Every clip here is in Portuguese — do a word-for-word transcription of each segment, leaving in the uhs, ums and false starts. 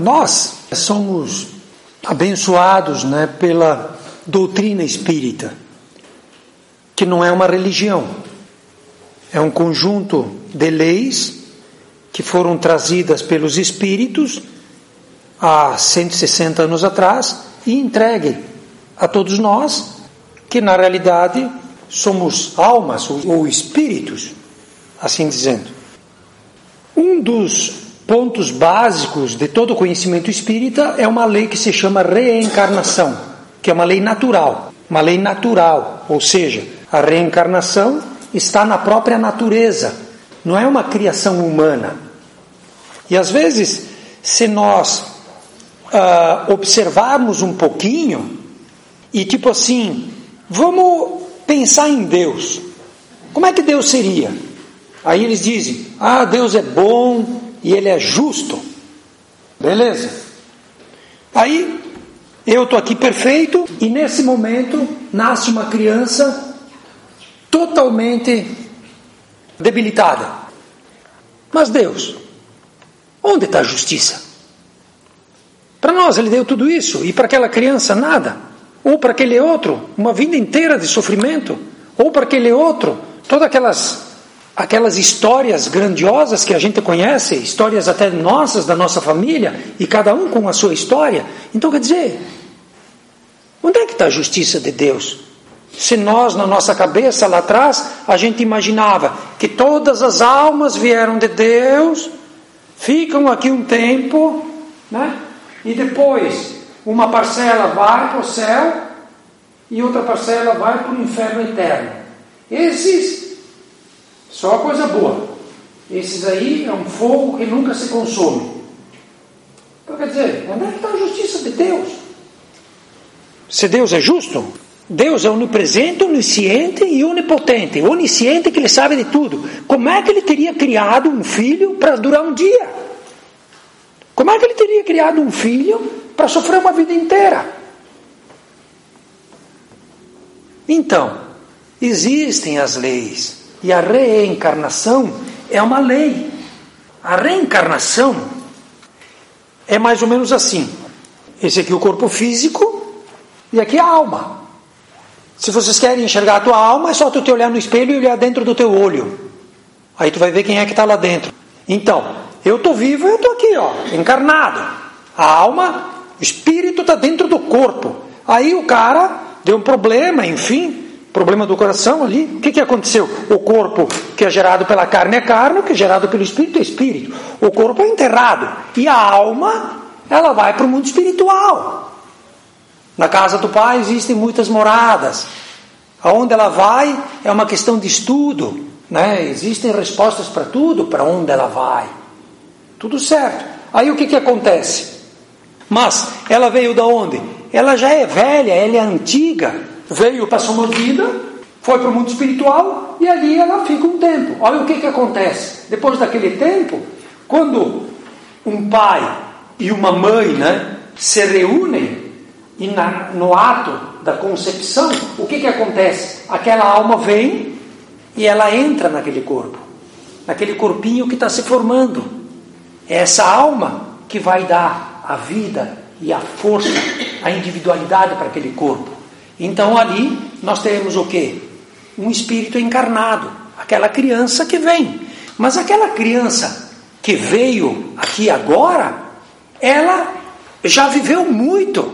Nós somos abençoados, né, pela doutrina espírita, que não é uma religião, é um conjunto de leis que foram trazidas pelos espíritos há cento e sessenta anos atrás e entregue a todos nós, que na realidade somos almas ou, ou espíritos, assim dizendo. Um dos pontos básicos de todo o conhecimento espírita é uma lei que se chama reencarnação, que é uma lei natural, uma lei natural, ou seja, a reencarnação está na própria natureza, não é uma criação humana. E às vezes, se nós uh, observarmos um pouquinho, e tipo assim, vamos pensar em Deus, como é que Deus seria? Aí eles dizem, ah, Deus é bom e Ele é justo, beleza? Aí, eu estou aqui perfeito, e nesse momento, nasce uma criança totalmente debilitada. Mas Deus, onde está a justiça? Para nós Ele deu tudo isso, e para aquela criança nada. Ou para aquele outro, uma vida inteira de sofrimento. Ou para aquele outro, todas aquelas, aquelas histórias grandiosas que a gente conhece, histórias até nossas, da nossa família, e cada um com a sua história. Então quer dizer, onde é que está a justiça de Deus? Se nós, na nossa cabeça, lá atrás, a gente imaginava que todas as almas vieram de Deus, ficam aqui um tempo, né? E depois uma parcela vai para o céu e outra parcela vai para o inferno eterno. Esses, só coisa boa. Esses aí é um fogo que nunca se consome. Então quer dizer, onde é que está a justiça de Deus? Se Deus é justo, Deus é onipresente, onisciente e onipotente. Onisciente que Ele sabe de tudo. Como é que Ele teria criado um filho para durar um dia? Como é que Ele teria criado um filho para sofrer uma vida inteira? Então, existem as leis. E a reencarnação é uma lei. A reencarnação é mais ou menos assim. Esse aqui é o corpo físico e aqui é a alma. Se vocês querem enxergar a tua alma, é só tu te olhar no espelho e olhar dentro do teu olho. Aí tu vai ver quem é que está lá dentro. Então, eu estou vivo e eu estou aqui, ó, encarnado. A alma, o espírito está dentro do corpo. Aí o cara deu um problema, enfim, problema do coração ali. O que, que aconteceu? O corpo que é gerado pela carne é carne, o que é gerado pelo espírito é espírito. O corpo é enterrado. E a alma, ela vai para o mundo espiritual. Na casa do Pai existem muitas moradas. Aonde ela vai é uma questão de estudo, né? Existem respostas para tudo, para onde ela vai. Tudo certo. Aí o que, que acontece? Mas ela veio da onde? Ela já é velha, ela é antiga. Veio, passou uma vida, foi para o mundo espiritual e ali ela fica um tempo. Olha o que, que acontece. Depois daquele tempo, quando um pai e uma mãe, né, se reúnem, e na, no ato da concepção, o que, que acontece? Aquela alma vem e ela entra naquele corpo, naquele corpinho que está se formando. É essa alma que vai dar a vida e a força, a individualidade para aquele corpo. Então ali nós temos o quê? Um espírito encarnado, aquela criança que vem. Mas aquela criança que veio aqui agora, ela já viveu muito.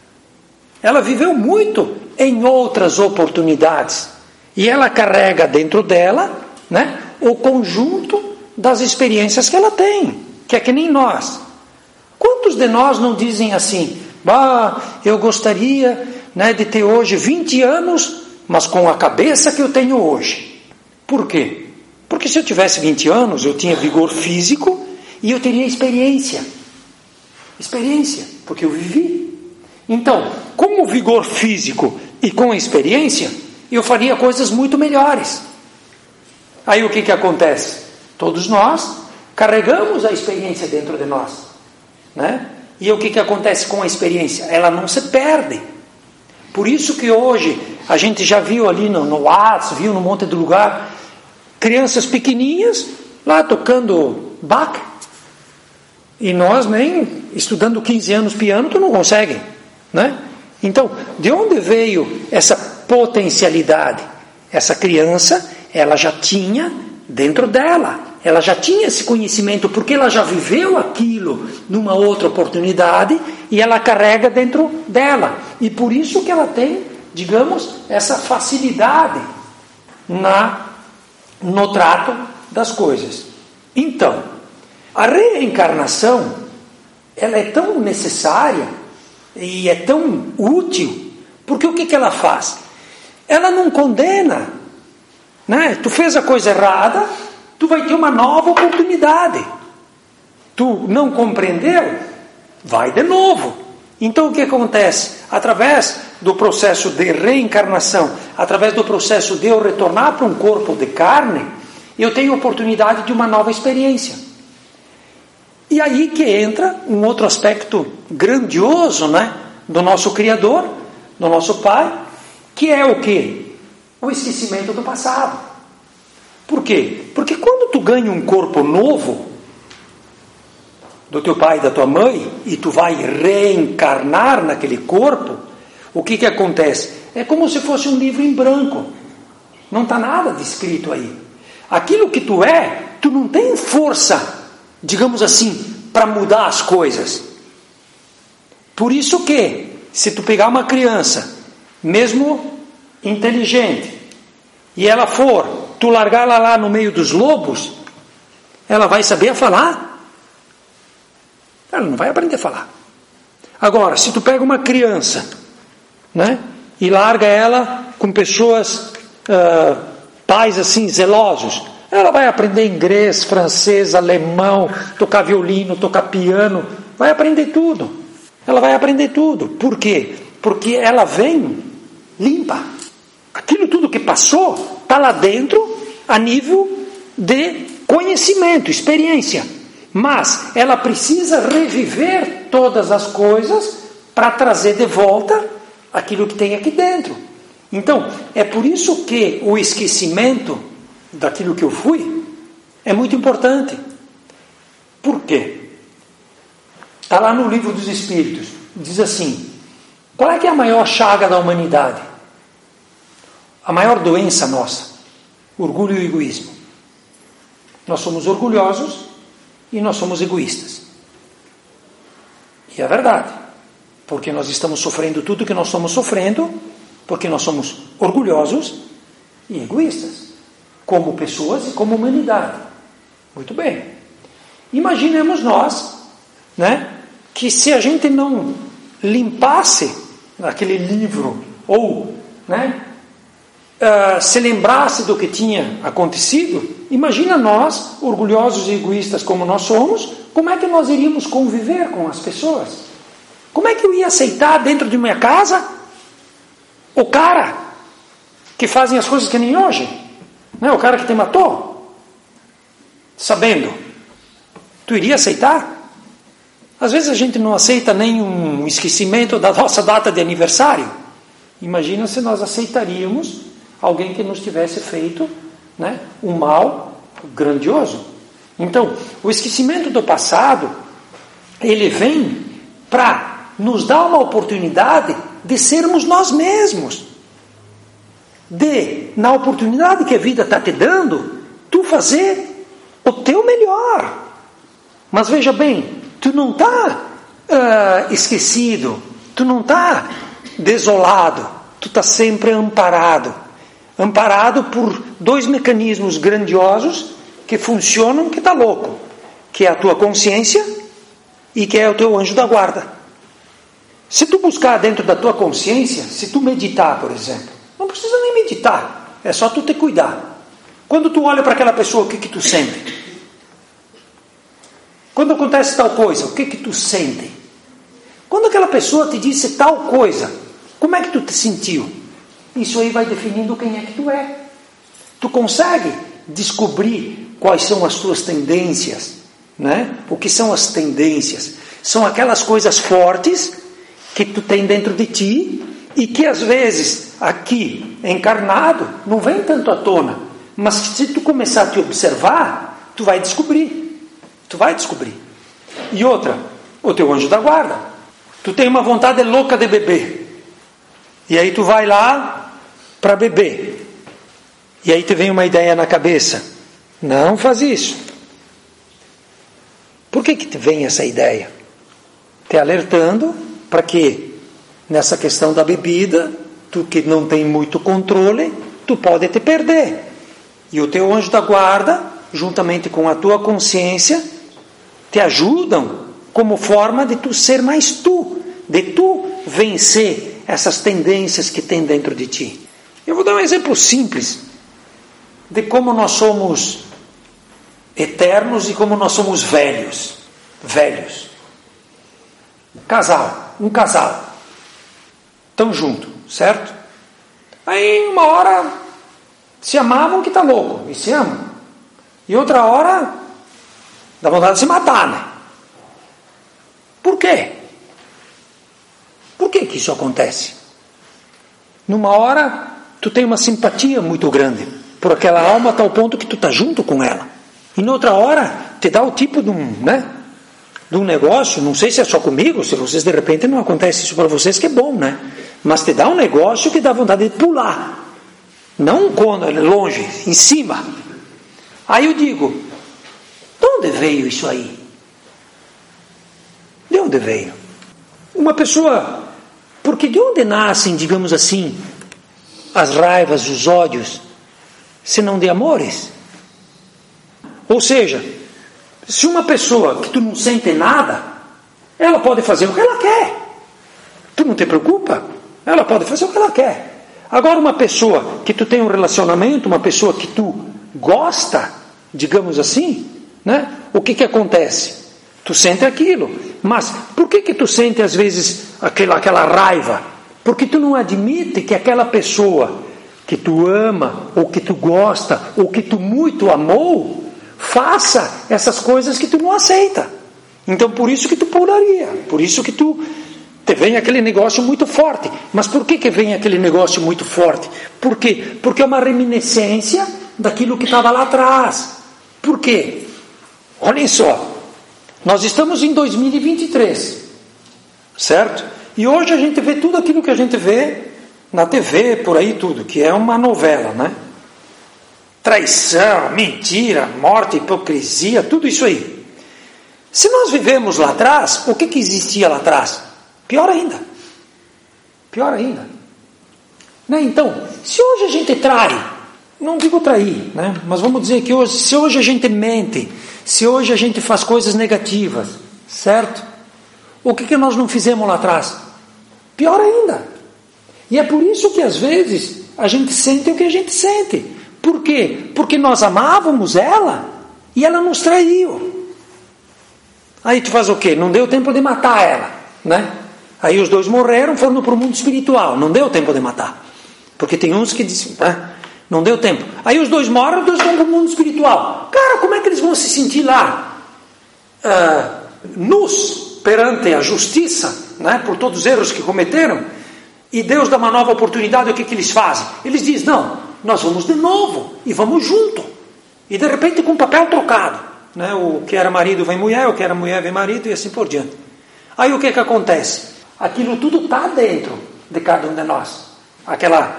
Ela viveu muito em outras oportunidades. E ela carrega dentro dela, né, o conjunto das experiências que ela tem. Que é que nem nós. Quantos de nós não dizem assim, bah, eu gostaria, né, de ter hoje vinte anos, mas com a cabeça que eu tenho hoje. Por quê? Porque se eu tivesse vinte anos, eu tinha vigor físico e eu teria experiência. Experiência, porque eu vivi. Então, com o vigor físico e com a experiência, eu faria coisas muito melhores. Aí o que, que acontece? Todos nós carregamos a experiência dentro de nós, né? E o que, que acontece com a experiência? Ela não se perde. Por isso que hoje, a gente já viu ali no, no WhatsApp, viu num monte de lugar, crianças pequeninhas, lá tocando Bach. E nós nem estudando quinze anos piano, tu não consegue, né? Então, de onde veio essa potencialidade? Essa criança, ela já tinha dentro dela, ela já tinha esse conhecimento, porque ela já viveu aquilo numa outra oportunidade e ela carrega dentro dela. E por isso que ela tem, digamos, essa facilidade na, no trato das coisas. Então, a reencarnação, ela é tão necessária e é tão útil, porque o que, que ela faz? Ela não condena, né? Tu fez a coisa errada, tu vai ter uma nova oportunidade. Tu não compreendeu? Vai de novo. Então o que acontece? Através do processo de reencarnação, através do processo de eu retornar para um corpo de carne, eu tenho a oportunidade de uma nova experiência. E aí que entra um outro aspecto grandioso, né, do nosso Criador, do nosso Pai, que é o quê? O esquecimento do passado. Por quê? Porque quando tu ganha um corpo novo, do teu pai e da tua mãe, e tu vai reencarnar naquele corpo, o que que acontece? É como se fosse um livro em branco. Não está nada descrito aí. Aquilo que tu é, tu não tem força, digamos assim, para mudar as coisas. Por isso que, se tu pegar uma criança, mesmo inteligente, e ela for, tu largar ela lá no meio dos lobos, ela vai saber falar? Ela não vai aprender a falar. Agora, se tu pega uma criança, né, e larga ela com pessoas, uh, pais assim, zelosos, ela vai aprender inglês, francês, alemão, tocar violino, tocar piano, vai aprender tudo. Ela vai aprender tudo. Por quê? Porque ela vem limpa. Aquilo tudo que passou está lá dentro a nível de conhecimento, experiência. Mas ela precisa reviver todas as coisas para trazer de volta aquilo que tem aqui dentro. Então, é por isso que o esquecimento daquilo que eu fui é muito importante. Por quê? Está lá no Livro dos Espíritos. Diz assim: qual é que é a maior chaga da humanidade? A maior doença nossa? Orgulho e egoísmo. Nós somos orgulhosos e nós somos egoístas. E é verdade. Porque nós estamos sofrendo tudo que nós estamos sofrendo, porque nós somos orgulhosos e egoístas. Como pessoas e como humanidade. Muito bem. Imaginemos nós, né, que se a gente não limpasse aquele livro, ou, né, uh, se lembrasse do que tinha acontecido, imagina nós, orgulhosos e egoístas como nós somos, como é que nós iríamos conviver com as pessoas? Como é que eu ia aceitar dentro de minha casa o cara que fazem as coisas que nem hoje? Não é o cara que te matou? Sabendo. Tu iria aceitar? Às vezes a gente não aceita nem um esquecimento da nossa data de aniversário. Imagina se nós aceitaríamos alguém que nos tivesse feito, né, um mal grandioso. Então, o esquecimento do passado, ele vem para nos dar uma oportunidade de sermos nós mesmos. De, na oportunidade que a vida está te dando, tu fazer o teu melhor. Mas veja bem, tu não está uh, esquecido, tu não está desolado, tu está sempre amparado. Amparado por dois mecanismos grandiosos que funcionam, que está louco, que é a tua consciência e que é o teu anjo da guarda. Se tu buscar dentro da tua consciência, se tu meditar, por exemplo, não precisa nem meditar, é só tu te cuidar. Quando tu olha para aquela pessoa, o que que tu sente? Quando acontece tal coisa, o que que tu sente? Quando aquela pessoa te disse tal coisa, como é que tu te sentiu? Isso aí vai definindo quem é que tu é. Tu consegue descobrir quais são as tuas tendências, né? O que são as tendências? São aquelas coisas fortes que tu tem dentro de ti e que às vezes aqui encarnado não vem tanto à tona, mas se tu começar a te observar, tu vai descobrir. Tu vai descobrir. E outra, o teu anjo da guarda. Tu tem uma vontade louca de beber. E aí tu vai lá para beber. E aí te vem uma ideia na cabeça. Não faz isso. Por que que te vem essa ideia? Te alertando para que nessa questão da bebida, tu que não tem muito controle, tu pode te perder. E o teu anjo da guarda, juntamente com a tua consciência, te ajudam como forma de tu ser mais tu, de tu vencer essas tendências que tem dentro de ti. Eu vou dar um exemplo simples de como nós somos eternos e como nós somos velhos. Velhos. Casal, um casal. Estão juntos, certo? Aí uma hora se amavam que tá louco, e se amam. E outra hora dá vontade de se matar, né? Por quê? Por que que isso acontece? Numa hora tu tem uma simpatia muito grande por aquela alma a tal ponto que tu tá junto com ela. E noutra hora te dá o tipo de um, né, de um negócio, não sei se é só comigo, se vocês de repente não acontece isso para vocês, que é bom, né? Mas te dá um negócio que dá vontade de pular. Não quando é longe, em cima. Aí eu digo, de onde veio isso aí? De onde veio? Uma pessoa, porque de onde nascem, digamos assim, as raivas, os ódios, se não de amores? Ou seja, se uma pessoa que tu não sente nada, ela pode fazer o que ela quer. Tu não te preocupa? Ela pode fazer o que ela quer. Agora uma pessoa que tu tem um relacionamento, uma pessoa que tu gosta, digamos assim, né? O que que acontece? Tu sente aquilo. Mas por que que tu sente às vezes aquela, aquela raiva? Porque tu não admite que aquela pessoa que tu ama, ou que tu gosta, ou que tu muito amou, faça essas coisas que tu não aceita. Então por isso que tu pularia, por isso que tu te vem aquele negócio muito forte. Mas por que que vem aquele negócio muito forte? Por quê? Porque é uma reminiscência daquilo que estava lá atrás. Por quê? Olhem só, nós estamos em dois mil e vinte e três, certo? E hoje a gente vê tudo aquilo que a gente vê na T V, por aí tudo, que é uma novela, né? Traição, mentira, morte, hipocrisia, tudo isso aí. Se nós vivemos lá atrás, o que que existia lá atrás? Pior ainda. Pior ainda. Né? Então, se hoje a gente trai, não digo trair, né? Mas vamos dizer que hoje, se hoje a gente mente, se hoje a gente faz coisas negativas, certo? O que que nós não fizemos lá atrás? Pior ainda. E é por isso que às vezes a gente sente o que a gente sente. Por quê? Porque nós amávamos ela e ela nos traiu. Aí tu faz o quê? Não deu tempo de matar ela, né? Aí os dois morreram, foram para o mundo espiritual. Não deu tempo de matar. Porque tem uns que dizem, ah, não deu tempo. Aí os dois morrem, os dois vão para o mundo espiritual. Cara, como é que eles vão se sentir lá? Ah, nus perante a justiça, né? Por todos os erros que cometeram. E Deus dá uma nova oportunidade, o que que eles fazem? Eles dizem, não, nós vamos de novo, e vamos junto. E de repente com papel trocado, né? O que era marido vem mulher, o que era mulher vem marido, e assim por diante. Aí o que que acontece? Aquilo tudo está dentro de cada um de nós. Aquela,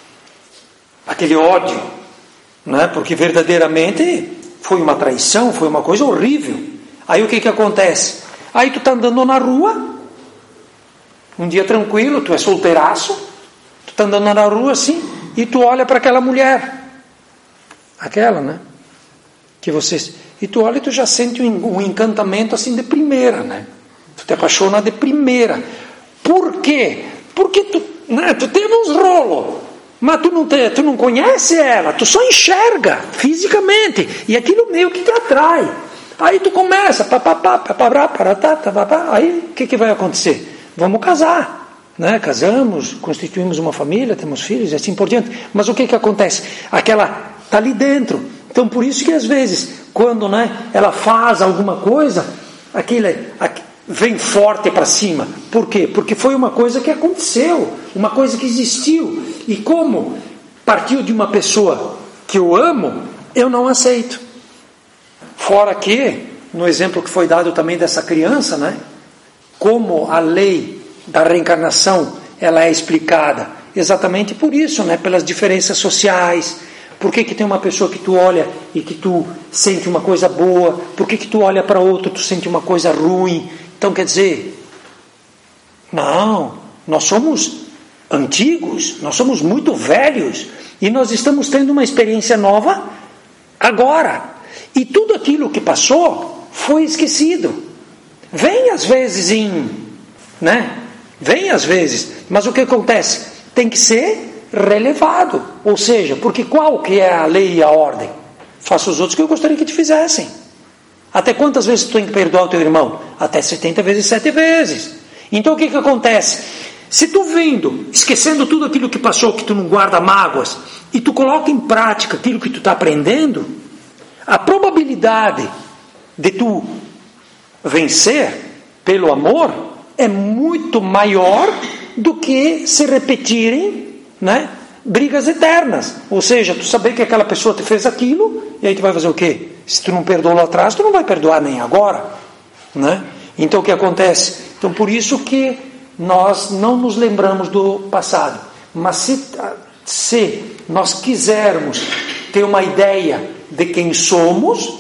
aquele ódio, né? Porque verdadeiramente foi uma traição, foi uma coisa horrível. Aí o que que acontece? Aí tu está andando na rua, um dia tranquilo, tu é solteiraço, tu está andando na rua assim, e tu olha para aquela mulher, aquela, né? Que vocês, e tu olha e tu já sente um, um encantamento assim de primeira, né? Tu te apaixona de primeira. Por quê? Porque tu, né, tu teve uns rolos, mas tu não, te, tu não conhece ela, tu só enxerga fisicamente, e aquilo meio que te atrai. Aí tu começa, papapá, papapá, paratá, papapá, aí o que que vai acontecer? Vamos casar, né? Casamos, constituímos uma família, temos filhos e assim por diante. Mas o que que acontece? Aquela está ali dentro. Então por isso que às vezes, quando, né, ela faz alguma coisa, aquilo vem forte para cima. Por quê? Porque foi uma coisa que aconteceu, uma coisa que existiu. E como partiu de uma pessoa que eu amo, eu não aceito. Fora que, no exemplo que foi dado também dessa criança, né? Como a lei da reencarnação ela é explicada exatamente por isso, né? Pelas diferenças sociais. Por que que tem uma pessoa que tu olha e que tu sente uma coisa boa? Por que que tu olha para outra e tu sente uma coisa ruim? Então quer dizer, não, nós somos antigos, nós somos muito velhos e nós estamos tendo uma experiência nova agora. E tudo aquilo que passou foi esquecido. Vem às vezes em, né? Vem às vezes, mas o que acontece? Tem que ser relevado. Ou seja, porque qual que é a lei e a ordem? Faça os outros que eu gostaria que te fizessem. Até quantas vezes tu tem que perdoar o teu irmão? Até setenta vezes sete vezes. Então o que que acontece? Se tu vendo, esquecendo tudo aquilo que passou, que tu não guarda mágoas, e tu coloca em prática aquilo que tu está aprendendo, a probabilidade de tu vencer pelo amor é muito maior do que se repetirem, né, brigas eternas. Ou seja, tu saber que aquela pessoa te fez aquilo, e aí tu vai fazer o quê? Se tu não perdoou lá atrás, tu não vai perdoar nem agora, né? Então o que acontece? Então por isso que nós não nos lembramos do passado. Mas se, se nós quisermos ter uma ideia de quem somos,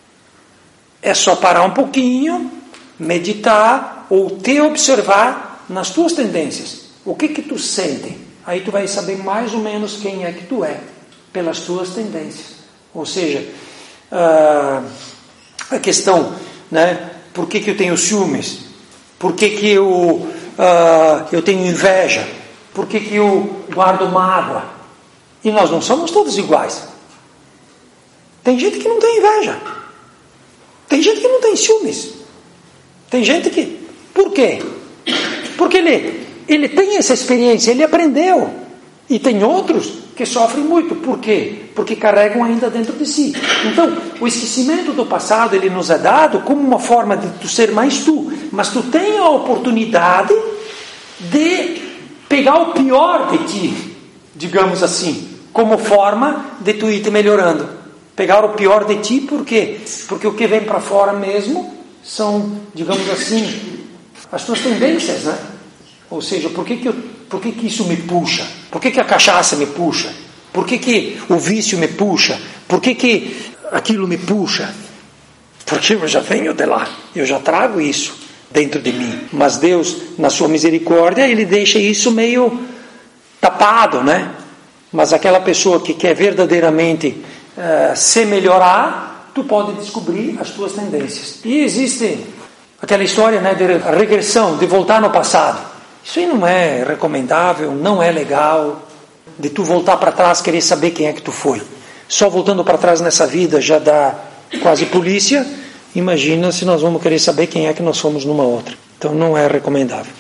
é só parar um pouquinho, meditar ou te observar nas tuas tendências. O que que tu sente? Aí tu vai saber mais ou menos quem é que tu é, pelas tuas tendências. Ou seja, uh, a questão, né, por que que eu tenho ciúmes? Por que que eu, uh, eu tenho inveja? Por que que eu guardo mágoa? E nós não somos todos iguais. Tem gente que não tem inveja. Tem gente que não tem ciúmes. Tem gente que... Por quê? Porque ele, ele tem essa experiência, ele aprendeu. E tem outros que sofrem muito. Por quê? Porque carregam ainda dentro de si. Então, o esquecimento do passado, ele nos é dado como uma forma de tu ser mais tu. Mas tu tem a oportunidade de pegar o pior de ti, digamos assim, como forma de tu ir te melhorando. Pegar o pior de ti, por quê? Porque o que vem para fora mesmo são, digamos assim, as tuas tendências, né? Ou seja, por que que, eu, por que que isso me puxa? Por que que a cachaça me puxa? Por que que o vício me puxa? Por que que aquilo me puxa? Porque eu já venho de lá, eu já trago isso dentro de mim. Mas Deus, na sua misericórdia, Ele deixa isso meio tapado, né? Mas aquela pessoa que quer verdadeiramente uh, se melhorar, tu pode descobrir as tuas tendências. E existe aquela história, né, de regressão, de voltar no passado. Isso aí não é recomendável, não é legal, de tu voltar para trás, querer saber quem é que tu foi. Só voltando para trás nessa vida já dá quase polícia. Imagina se nós vamos querer saber quem é que nós somos numa outra. Então não é recomendável.